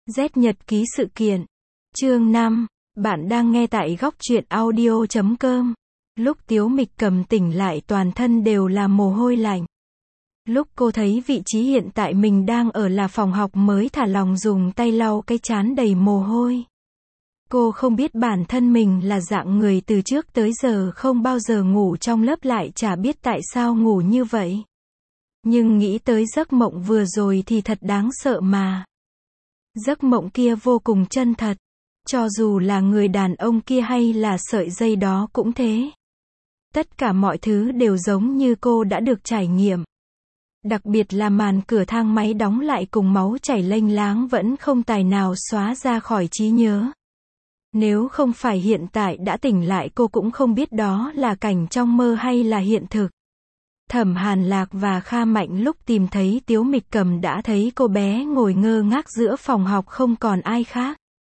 Z nhật ký sự kiện. Chương 5. Bạn đang nghe tại góc truyện audio.com. Lúc Tiếu Mịch Cầm tỉnh lại toàn thân đều là mồ hôi lạnh. Lúc cô thấy vị trí hiện tại mình đang ở là phòng học mới thả lòng dùng tay lau cái trán đầy mồ hôi. Cô không biết bản thân mình là dạng người từ trước tới giờ không bao giờ ngủ trong lớp, lại chả biết tại sao ngủ như vậy. Nhưng nghĩ tới giấc mộng vừa rồi thì thật đáng sợ mà. Giấc mộng kia vô cùng chân thật. Cho dù là người đàn ông kia hay là sợi dây đó cũng thế. Tất cả mọi thứ đều giống như cô đã được trải nghiệm. Đặc biệt là màn cửa thang máy đóng lại cùng máu chảy lênh láng vẫn không tài nào xóa ra khỏi trí nhớ. Nếu không phải hiện tại đã tỉnh lại cô cũng không biết đó là cảnh trong mơ hay là hiện thực. Thẩm Hàn Lạc và Kha Mạnh lúc tìm thấy Tiếu Mịch Cầm đã thấy cô bé ngồi ngơ ngác giữa phòng học không còn ai khác.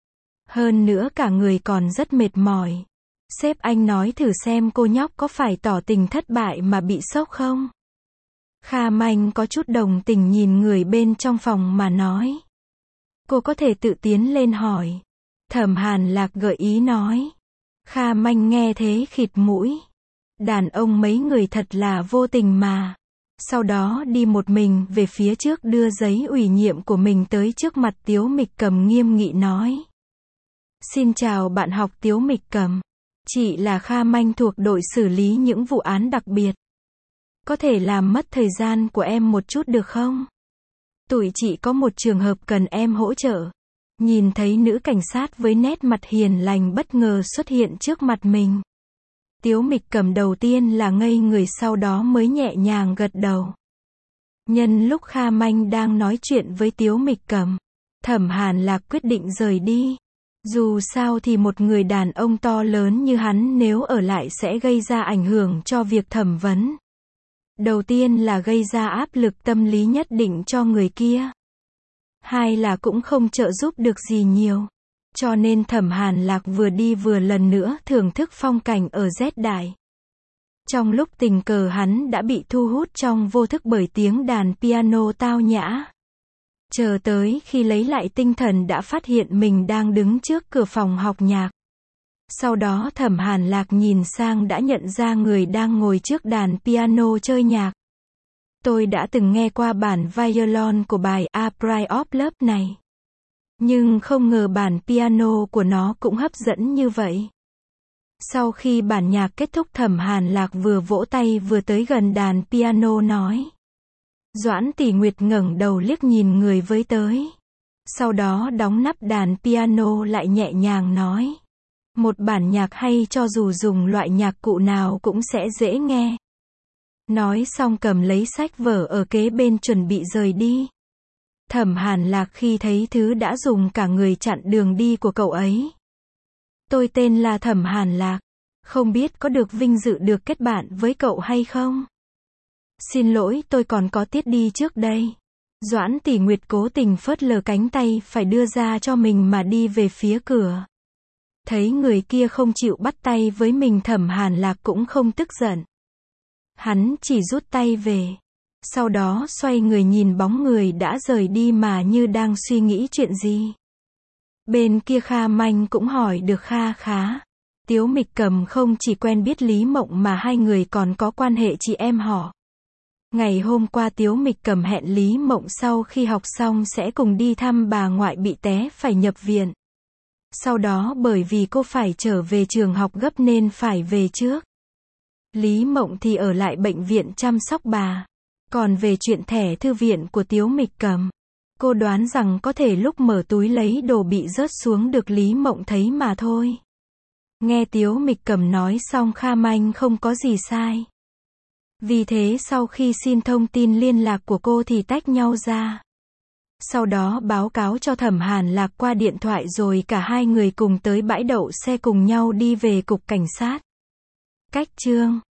Hơn nữa cả người còn rất mệt mỏi. Sếp anh nói thử xem cô nhóc có phải tỏ tình thất bại mà bị sốc không? Kha Mạnh có chút đồng tình nhìn người bên trong phòng mà nói. Cô có thể tự tiến lên hỏi. Thẩm Hàn Lạc gợi ý nói. Kha Mạnh nghe thế khịt mũi. Đàn ông mấy người thật là vô tình mà. Sau đó đi một mình về phía trước đưa giấy ủy nhiệm của mình tới trước mặt Tiếu Mịch Cầm nghiêm nghị nói. Xin chào bạn học Tiếu Mịch Cầm. Chị là Kha Mạnh thuộc đội xử lý những vụ án đặc biệt. Có thể làm mất thời gian của em một chút được không? Tụi chị có một trường hợp cần em hỗ trợ. Nhìn thấy nữ cảnh sát với nét mặt hiền lành bất ngờ xuất hiện trước mặt mình. Tiếu Mịch Cầm đầu tiên là ngây người, sau đó mới nhẹ nhàng gật đầu. Nhân lúc Kha Mạnh đang nói chuyện với Tiếu Mịch Cầm, Thẩm Hàn Lạc quyết định rời đi. Dù sao thì một người đàn ông to lớn như hắn nếu ở lại sẽ gây ra ảnh hưởng cho việc thẩm vấn. Đầu tiên là gây ra áp lực tâm lý nhất định cho người kia. Hai là cũng không trợ giúp được gì nhiều. Cho nên Thẩm Hàn Lạc vừa đi vừa lần nữa thưởng thức phong cảnh ở Z Đại. Trong lúc tình cờ hắn đã bị thu hút trong vô thức bởi tiếng đàn piano tao nhã. Chờ tới khi lấy lại tinh thần đã phát hiện mình đang đứng trước cửa phòng học nhạc. Sau đó Thẩm Hàn Lạc nhìn sang đã nhận ra người đang ngồi trước đàn piano chơi nhạc. Tôi đã từng nghe qua bản violon của bài A Pride of Love này. Nhưng không ngờ bản piano của nó cũng hấp dẫn như vậy. Sau khi bản nhạc kết thúc Thẩm Hàn Lạc vừa vỗ tay vừa tới gần đàn piano nói. Doãn Tỷ Nguyệt ngẩng đầu liếc nhìn người với tới. Sau đó đóng nắp đàn piano lại nhẹ nhàng nói. Một bản nhạc hay cho dù dùng loại nhạc cụ nào cũng sẽ dễ nghe. Nói xong cầm lấy sách vở ở kế bên chuẩn bị rời đi. Thẩm Hàn Lạc khi thấy thứ đã dùng cả người chặn đường đi của cậu ấy. Tôi tên là Thẩm Hàn Lạc. Không biết có được vinh dự được kết bạn với cậu hay không? Xin lỗi, tôi còn có tiết đi trước đây. Doãn Tỷ Nguyệt cố tình phớt lờ cánh tay phải đưa ra cho mình mà đi về phía cửa. Thấy người kia không chịu bắt tay với mình, Thẩm Hàn Lạc cũng không tức giận. Hắn chỉ rút tay về. Sau đó xoay người nhìn bóng người đã rời đi mà như đang suy nghĩ chuyện gì. Bên kia Kha Mạnh cũng hỏi được kha khá. Tiếu Mịch Cầm không chỉ quen biết Lý Mộng mà hai người còn có quan hệ chị em họ. Ngày hôm qua Tiếu Mịch Cầm hẹn Lý Mộng sau khi học xong sẽ cùng đi thăm bà ngoại bị té phải nhập viện. Sau đó bởi vì cô phải trở về trường học gấp nên phải về trước. Lý Mộng thì ở lại bệnh viện chăm sóc bà. Còn về chuyện thẻ thư viện của Tiếu Mịch Cầm, cô đoán rằng có thể lúc mở túi lấy đồ bị rớt xuống được Lý Mộng thấy mà thôi. Nghe Tiếu Mịch Cầm nói xong Kha Mạnh không có gì sai. Vì thế sau khi xin thông tin liên lạc của cô thì tách nhau ra. Sau đó báo cáo cho Thẩm Hàn Lạc qua điện thoại rồi cả hai người cùng tới bãi đậu xe cùng nhau đi về cục cảnh sát. Cách chương